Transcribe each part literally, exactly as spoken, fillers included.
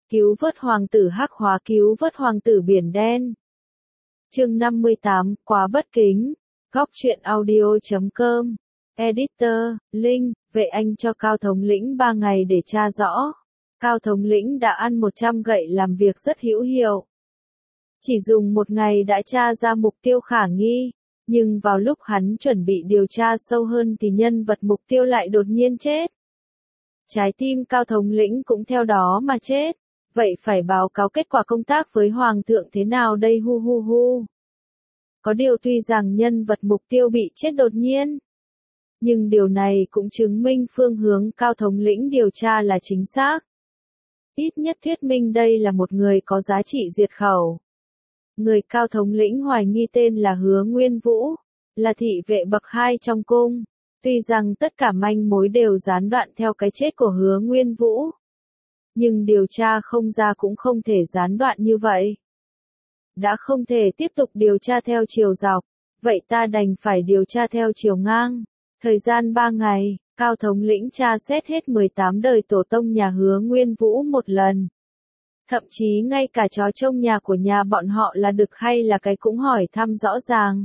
Cứu vớt hoàng tử hắc hóa, cứu vớt hoàng tử biển đen. Chương năm mươi tám, quá bất kính. Góc truyện audio chấm com. Editor, Linh, vệ anh cho Cao thống lĩnh ba ngày để tra rõ. Cao thống lĩnh đã ăn một trăm gậy làm việc rất hữu hiệu. Chỉ dùng một ngày đã tra ra mục tiêu khả nghi, nhưng vào lúc hắn chuẩn bị điều tra sâu hơn thì nhân vật mục tiêu lại đột nhiên chết. Trái tim Cao thống lĩnh cũng theo đó mà chết. Vậy phải báo cáo kết quả công tác với Hoàng thượng thế nào đây hu hu hu. Có điều tuy rằng nhân vật mục tiêu bị chết đột nhiên, nhưng điều này cũng chứng minh phương hướng Cao thống lĩnh điều tra là chính xác. Ít nhất thuyết minh đây là một người có giá trị diệt khẩu. Người Cao thống lĩnh hoài nghi tên là Hứa Nguyên Vũ, là thị vệ bậc hai trong cung. Tuy rằng tất cả manh mối đều gián đoạn theo cái chết của Hứa Nguyên Vũ, nhưng điều tra không ra cũng không thể gián đoạn như vậy. Đã không thể tiếp tục điều tra theo chiều dọc, vậy ta đành phải điều tra theo chiều ngang. Thời gian ba ngày, Cao thống lĩnh tra xét hết mười tám đời tổ tông nhà Hứa Nguyên Vũ một lần. Thậm chí ngay cả chó trông nhà của nhà bọn họ là đực hay là cái cũng hỏi thăm rõ ràng.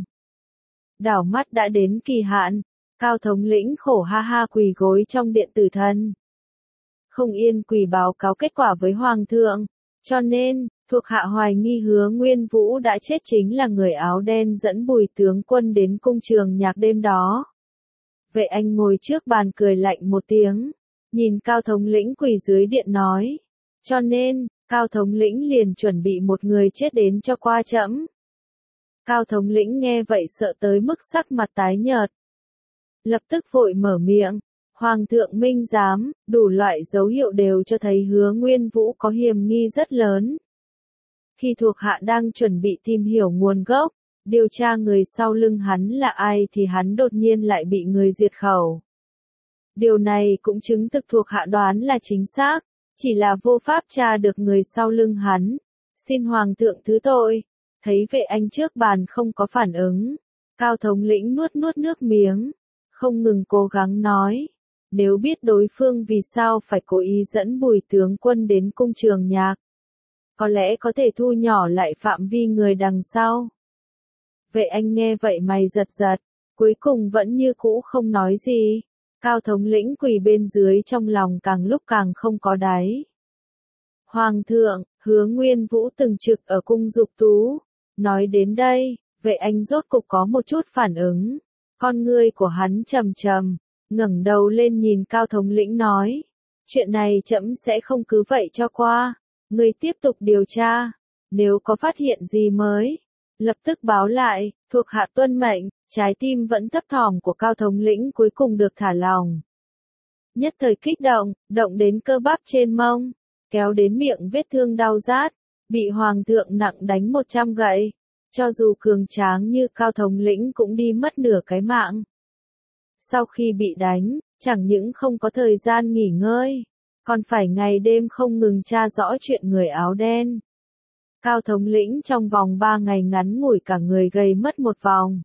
Đảo mắt đã đến kỳ hạn, Cao thống lĩnh khổ ha ha quỳ gối trong điện tử thần. Không yên quỳ báo cáo kết quả với Hoàng thượng, cho nên, thuộc hạ hoài nghi Hứa Nguyên Vũ đã chết chính là người áo đen dẫn Bùi tướng quân đến cung trường nhạc đêm đó. Vệ anh ngồi trước bàn cười lạnh một tiếng, nhìn Cao thống lĩnh quỳ dưới điện nói. Cho nên, Cao thống lĩnh liền chuẩn bị một người chết đến cho qua trẫm. Cao thống lĩnh nghe vậy sợ tới mức sắc mặt tái nhợt. Lập tức vội mở miệng. Hoàng thượng minh giám, đủ loại dấu hiệu đều cho thấy Hứa Nguyên Vũ có hiểm nghi rất lớn. Khi thuộc hạ đang chuẩn bị tìm hiểu nguồn gốc, điều tra người sau lưng hắn là ai thì hắn đột nhiên lại bị người diệt khẩu. Điều này cũng chứng thực thuộc hạ đoán là chính xác, chỉ là vô pháp tra được người sau lưng hắn. Xin Hoàng thượng thứ tội. Thấy vệ anh trước bàn không có phản ứng, Cao thống lĩnh nuốt nuốt nước miếng, không ngừng cố gắng nói. Nếu biết đối phương vì sao phải cố ý dẫn Bùi tướng quân đến cung trường nhạc, có lẽ có thể thu nhỏ lại phạm vi người đằng sau. Vệ anh nghe vậy mày giật giật, cuối cùng vẫn như cũ không nói gì. Cao thống lĩnh quỳ bên dưới trong lòng càng lúc càng không có đáy. Hoàng thượng, Hứa Nguyên Vũ từng trực ở cung Dục Tú. Nói đến đây, vệ anh rốt cục có một chút phản ứng. Con ngươi của hắn trầm trầm, ngẩng đầu lên nhìn Cao thống lĩnh nói. Chuyện này trẫm sẽ không cứ vậy cho qua. Ngươi tiếp tục điều tra. Nếu có phát hiện gì mới, lập tức báo lại, thuộc hạ tuân mệnh. Trái tim vẫn thấp thỏm của Cao thống lĩnh cuối cùng được thả lòng. Nhất thời kích động, động đến cơ bắp trên mông, kéo đến miệng vết thương đau rát, bị Hoàng thượng nặng đánh một trăm gậy. Cho dù cường tráng như Cao thống lĩnh cũng đi mất nửa cái mạng. Sau khi bị đánh, chẳng những không có thời gian nghỉ ngơi, còn phải ngày đêm không ngừng tra rõ chuyện người áo đen. Cao thống lĩnh trong vòng ba ngày ngắn ngủi cả người gầy mất một vòng.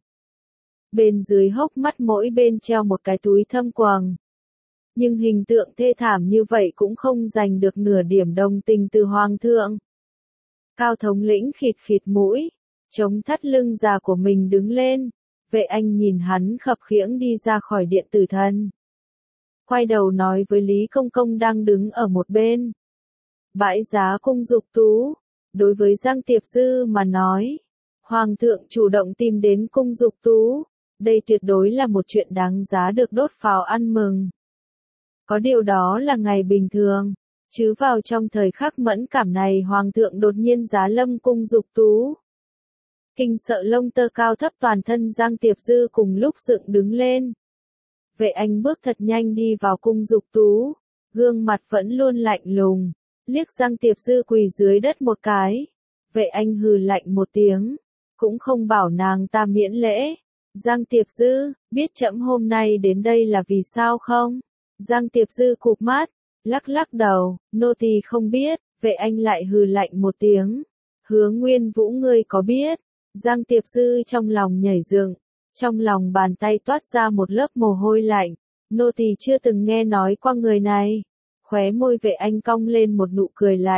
Bên dưới hốc mắt mỗi bên treo một cái túi thâm quầng. Nhưng hình tượng thê thảm như vậy cũng không giành được nửa điểm đồng tình từ Hoàng thượng. Cao thống lĩnh khịt khịt mũi, chống thắt lưng già của mình đứng lên. Vệ anh nhìn hắn khập khiễng đi ra khỏi điện tử thần. Quay đầu nói với Lý Công Công đang đứng ở một bên. Bãi giá cung Dục Tú. Đối với Giang Tiệp Dư mà nói, Hoàng thượng chủ động tìm đến cung Dục Tú. Đây tuyệt đối là một chuyện đáng giá được đốt pháo ăn mừng. Có điều đó là ngày bình thường, chứ vào trong thời khắc mẫn cảm này Hoàng thượng đột nhiên giá lâm cung Dục Tú. Kinh sợ lông tơ cao thấp toàn thân Giang Tiệp Dư cùng lúc dựng đứng lên. Vệ anh bước thật nhanh đi vào cung Dục Tú, gương mặt vẫn luôn lạnh lùng, liếc Giang Tiệp Dư quỳ dưới đất một cái. Vệ anh hừ lạnh một tiếng, cũng không bảo nàng ta miễn lễ. Giang Tiệp Dư, biết trẫm hôm nay đến đây là vì sao không? Giang Tiệp Dư cụp mắt, lắc lắc đầu, nô tỳ không biết. Vệ anh lại hừ lạnh một tiếng. Hứa Nguyên Vũ ngươi có biết? Giang Tiệp Dư trong lòng nhảy dựng, trong lòng bàn tay toát ra một lớp mồ hôi lạnh. Nô tỳ chưa từng nghe nói qua người này. Khóe môi vệ anh cong lên một nụ cười lạnh.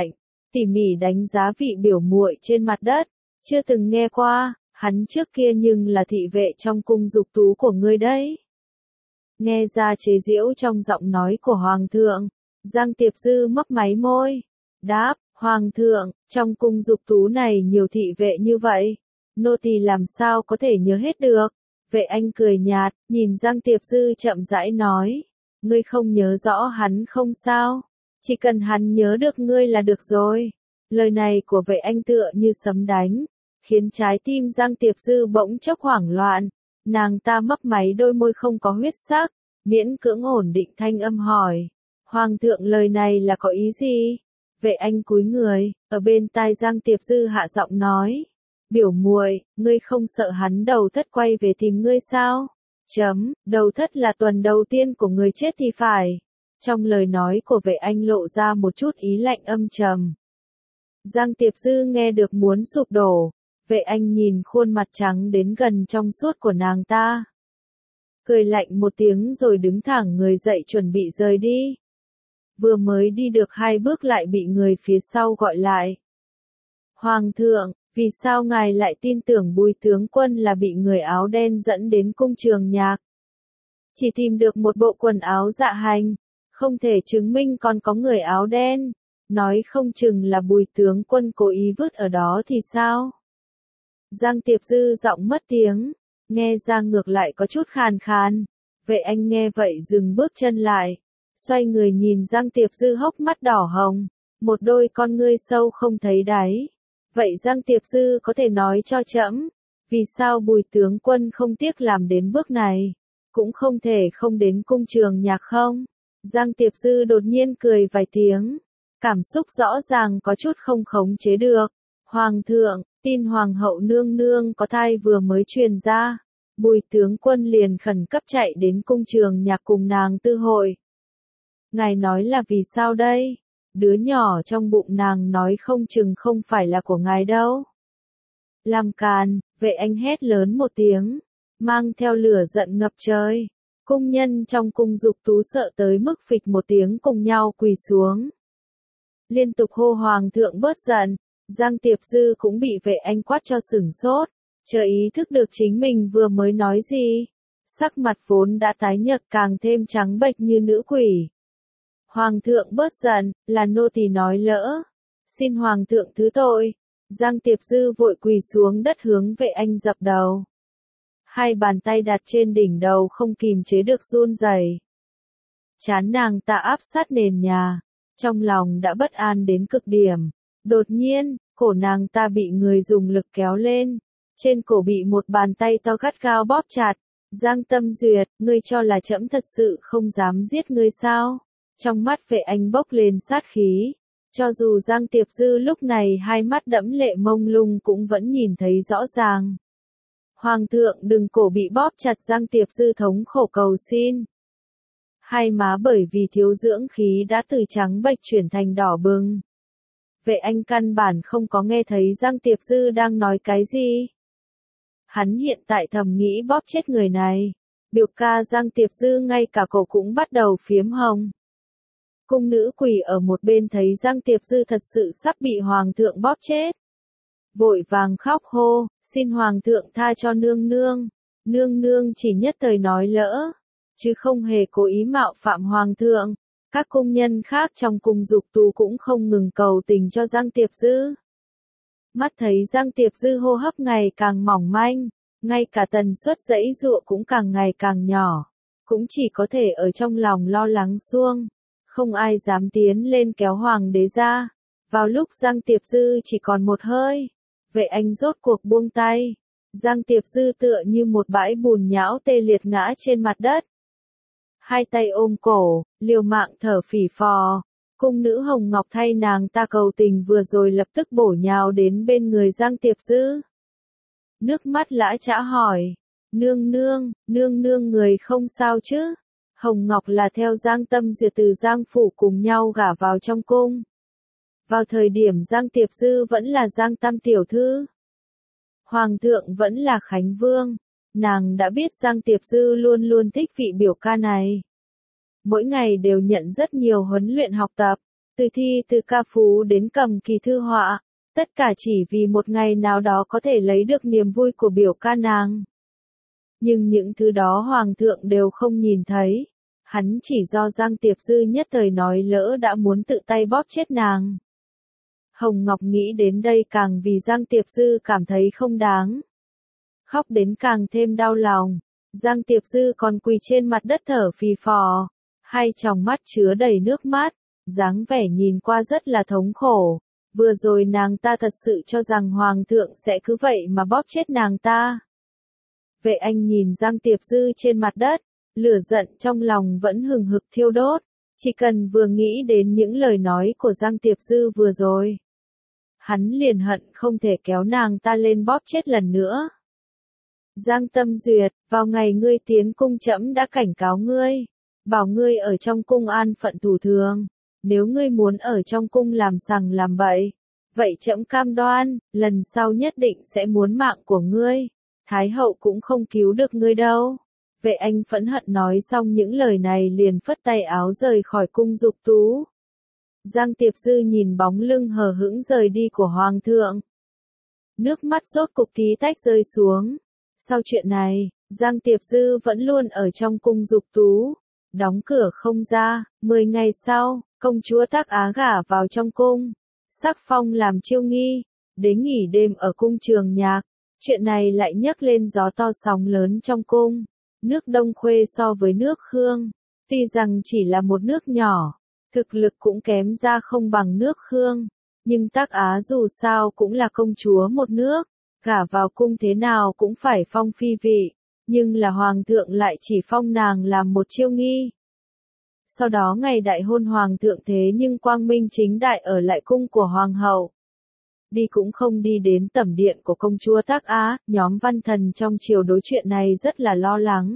tỉ mỉ đánh giá vị biểu muội trên mặt đất, chưa từng nghe qua, hắn trước kia nhưng là thị vệ trong cung dục tú của ngươi đấy. Nghe ra chế giễu trong giọng nói của Hoàng thượng, Giang Tiệp Dư mấp máy môi, đáp, Hoàng thượng, trong cung dục tú này nhiều thị vệ như vậy, nô tỳ làm sao có thể nhớ hết được. Vệ Anh cười nhạt, nhìn Giang Tiệp Dư chậm rãi nói, ngươi không nhớ rõ hắn không sao, chỉ cần hắn nhớ được ngươi là được rồi. Lời này của Vệ Anh tựa như sấm đánh, khiến trái tim Giang Tiệp Dư bỗng chốc hoảng loạn, nàng ta mấp máy đôi môi không có huyết sắc, miễn cưỡng ổn định thanh âm hỏi, Hoàng thượng lời này là có ý gì? Vệ Anh cúi người, ở bên tai Giang Tiệp Dư hạ giọng nói, biểu muội, ngươi không sợ hắn đầu thất quay về tìm ngươi sao? Chấm, đầu thất là tuần đầu tiên của người chết thì phải. Trong lời nói của Vệ Anh lộ ra một chút ý lạnh âm trầm. Giang Tiệp Dư nghe được muốn sụp đổ, Vệ Anh nhìn khuôn mặt trắng đến gần trong suốt của nàng ta. Cười lạnh một tiếng rồi đứng thẳng người dậy chuẩn bị rời đi. Vừa mới đi được hai bước lại bị người phía sau gọi lại. Hoàng thượng, vì sao ngài lại tin tưởng Bùi tướng quân là bị người áo đen dẫn đến cung trường nhạc? Chỉ tìm được một bộ quần áo dạ hành, không thể chứng minh còn có người áo đen, nói không chừng là Bùi tướng quân cố ý vứt ở đó thì sao? Giang Tiệp Dư giọng mất tiếng, nghe ra ngược lại có chút khàn khàn. Vệ Anh nghe vậy dừng bước chân lại, xoay người nhìn Giang Tiệp Dư hốc mắt đỏ hồng, một đôi con ngươi sâu không thấy đáy. Vậy Giang Tiệp Dư có thể nói cho trẫm, vì sao Bùi tướng quân không tiếc làm đến bước này, cũng không thể không đến cung trường nhạc không? Giang Tiệp Dư đột nhiên cười vài tiếng, cảm xúc rõ ràng có chút không khống chế được. Hoàng thượng, tin Hoàng hậu nương nương có thai vừa mới truyền ra, Bùi tướng quân liền khẩn cấp chạy đến cung trường nhạc cùng nàng tư hội. Ngài nói là vì sao đây? Đứa nhỏ trong bụng nàng nói không chừng không phải là của ngài đâu. Làm càn, Vệ Anh hét lớn một tiếng, mang theo lửa giận ngập trời. Cung nhân trong cung dục tú sợ tới mức phịch một tiếng cùng nhau quỳ xuống. Liên tục hô Hoàng thượng bớt giận, Giang Tiệp Dư cũng bị Vệ Anh quát cho sửng sốt, chờ ý thức được chính mình vừa mới nói gì. Sắc mặt vốn đã tái nhợt càng thêm trắng bệch như nữ quỷ. Hoàng thượng bớt giận, là nô tỳ nói lỡ. Xin Hoàng thượng thứ tội. Giang Tiệp Dư vội quỳ xuống đất hướng Vệ Anh dập đầu. Hai bàn tay đặt trên đỉnh đầu không kìm chế được run rẩy. Trán nàng ta áp sát nền nhà, trong lòng đã bất an đến cực điểm. Đột nhiên, cổ nàng ta bị người dùng lực kéo lên, trên cổ bị một bàn tay to gắt gao bóp chặt. Giang Tâm Duyệt, ngươi cho là trẫm thật sự không dám giết ngươi sao? Trong mắt Vệ Anh bốc lên sát khí, cho dù Giang Tiệp Dư lúc này hai mắt đẫm lệ mông lung cũng vẫn nhìn thấy rõ ràng. Hoàng thượng đừng, cổ bị bóp chặt Giang Tiệp Dư thống khổ cầu xin. Hai má bởi vì thiếu dưỡng khí đã từ trắng bệch chuyển thành đỏ bừng. Vệ Anh căn bản không có nghe thấy Giang Tiệp Dư đang nói cái gì. Hắn hiện tại thầm nghĩ bóp chết người này. Biểu ca Giang Tiệp Dư ngay cả cổ cũng bắt đầu phiếm hồng. Cung nữ quỳ ở một bên thấy Giang Tiệp Dư thật sự sắp bị Hoàng thượng bóp chết. Vội vàng khóc hô, xin Hoàng thượng tha cho nương nương. Nương nương chỉ nhất thời nói lỡ, chứ không hề cố ý mạo phạm Hoàng thượng. Các cung nhân khác trong cung dục tú cũng không ngừng cầu tình cho Giang Tiệp Dư. Mắt thấy Giang Tiệp Dư hô hấp ngày càng mỏng manh, ngay cả tần suất giãy giụa cũng càng ngày càng nhỏ, cũng chỉ có thể ở trong lòng lo lắng suông, không ai dám tiến lên kéo Hoàng đế ra. Vào lúc Giang Tiệp Dư chỉ còn một hơi, Vệ Anh rốt cuộc buông tay, Giang Tiệp Dư tựa như một bãi bùn nhão tê liệt ngã trên mặt đất. Hai tay ôm cổ, liều mạng thở phì phò. Cung nữ Hồng Ngọc thay nàng ta cầu tình vừa rồi lập tức bổ nhào đến bên người Giang Tiệp Dư. Nước mắt lã chã hỏi, nương nương, nương nương người không sao chứ? Hồng Ngọc là theo Giang Tâm Duyệt từ Giang Phủ cùng nhau gả vào trong cung. Vào thời điểm Giang Tiệp Dư vẫn là Giang Tam tiểu thư. Hoàng thượng vẫn là Khánh Vương. Nàng đã biết Giang Tiệp Dư luôn luôn thích vị biểu ca này. Mỗi ngày đều nhận rất nhiều huấn luyện học tập, Từ thi từ ca phú đến cầm kỳ thư họa, tất cả chỉ vì một ngày nào đó có thể lấy được niềm vui của biểu ca nàng. Nhưng những thứ đó hoàng thượng đều không nhìn thấy, hắn chỉ do Giang Tiệp Dư nhất thời nói lỡ đã muốn tự tay bóp chết nàng. Hồng Ngọc nghĩ đến đây càng vì Giang Tiệp Dư cảm thấy không đáng. Khóc đến càng thêm đau lòng, Giang Tiệp Dư còn quỳ trên mặt đất thở phì phò, hai tròng mắt chứa đầy nước mắt, dáng vẻ nhìn qua rất là thống khổ. Vừa rồi nàng ta thật sự cho rằng Hoàng thượng sẽ cứ vậy mà bóp chết nàng ta. Vệ Anh nhìn Giang Tiệp Dư trên mặt đất, lửa giận trong lòng vẫn hừng hực thiêu đốt, chỉ cần vừa nghĩ đến những lời nói của Giang Tiệp Dư vừa rồi. Hắn liền hận không thể kéo nàng ta lên bóp chết lần nữa. Giang Tâm Duyệt, vào ngày ngươi tiến cung trẫm đã cảnh cáo ngươi, bảo ngươi ở trong cung an phận thủ thường, nếu ngươi muốn ở trong cung làm sằng làm bậy, vậy trẫm cam đoan, lần sau nhất định sẽ muốn mạng của ngươi, Thái hậu cũng không cứu được ngươi đâu. Vệ Anh phẫn hận nói xong những lời này liền phất tay áo rời khỏi cung dục tú. Giang Tiệp Dư nhìn bóng lưng hờ hững rời đi của Hoàng thượng. Nước mắt rốt cục tí tách rơi xuống. Sau chuyện này, Giang Tiệp Dư vẫn luôn ở trong cung dục tú, đóng cửa không ra. Mười ngày sau, công chúa Tắc Á gả vào trong cung, sắc phong làm chiêu nghi, đến nghỉ đêm ở cung Trường Nhạc. Chuyện này lại nhấc lên gió to sóng lớn trong cung. Nước Đông Khuê so với nước Khương, tuy rằng chỉ là một nước nhỏ, thực lực cũng kém ra không bằng nước Khương, nhưng Tắc Á dù sao cũng là công chúa một nước, gả vào cung thế nào cũng phải phong phi vị, nhưng là hoàng thượng lại chỉ phong nàng làm một chiêu nghi. Sau đó ngày đại hôn hoàng thượng thế nhưng quang minh chính đại ở lại cung của hoàng hậu. Đi cũng không đi đến tẩm điện của công chúa Tắc Á, nhóm văn thần trong triều đối chuyện này rất là lo lắng.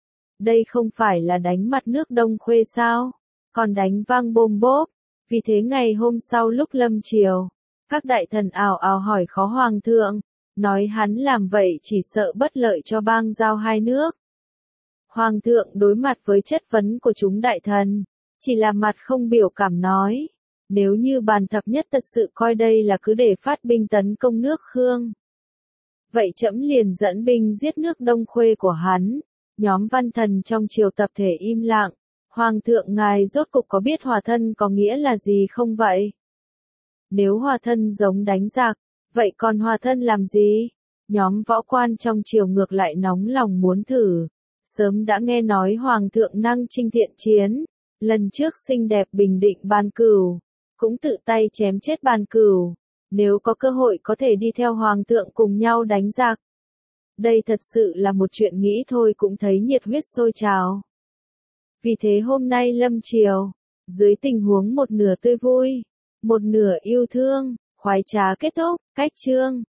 Đây không phải là đánh mặt nước Đông Khuê sao, còn đánh vang bôm bốp. Vì thế ngày hôm sau lúc lâm triều, các đại thần ào ào hỏi khó hoàng thượng, nói hắn làm vậy chỉ sợ bất lợi cho bang giao hai nước. Hoàng thượng đối mặt với chất vấn của chúng đại thần, chỉ là mặt không biểu cảm nói. Nếu như bàn thập nhất thật sự coi đây là cứ để phát binh tấn công nước Khương, vậy trẫm liền dẫn binh giết nước Đông Khuê của hắn. Nhóm văn thần trong triều tập thể im lặng. Hoàng thượng ngài rốt cục có biết hòa thân có nghĩa là gì không vậy? Nếu hòa thân giống đánh giặc, vậy còn hòa thân làm gì? Nhóm võ quan trong triều ngược lại nóng lòng muốn thử. Sớm đã nghe nói hoàng thượng năng chinh thiện chiến, lần trước xinh đẹp bình định Ban Cửu, cũng tự tay chém chết Ban Cửu. Nếu có cơ hội có thể đi theo hoàng thượng cùng nhau đánh giặc. Đây thật sự là một chuyện nghĩ thôi cũng thấy nhiệt huyết sôi trào. Vì thế hôm nay lâm triều, dưới tình huống một nửa tươi vui, một nửa yêu thương, khoái trá kết thúc, cách chương.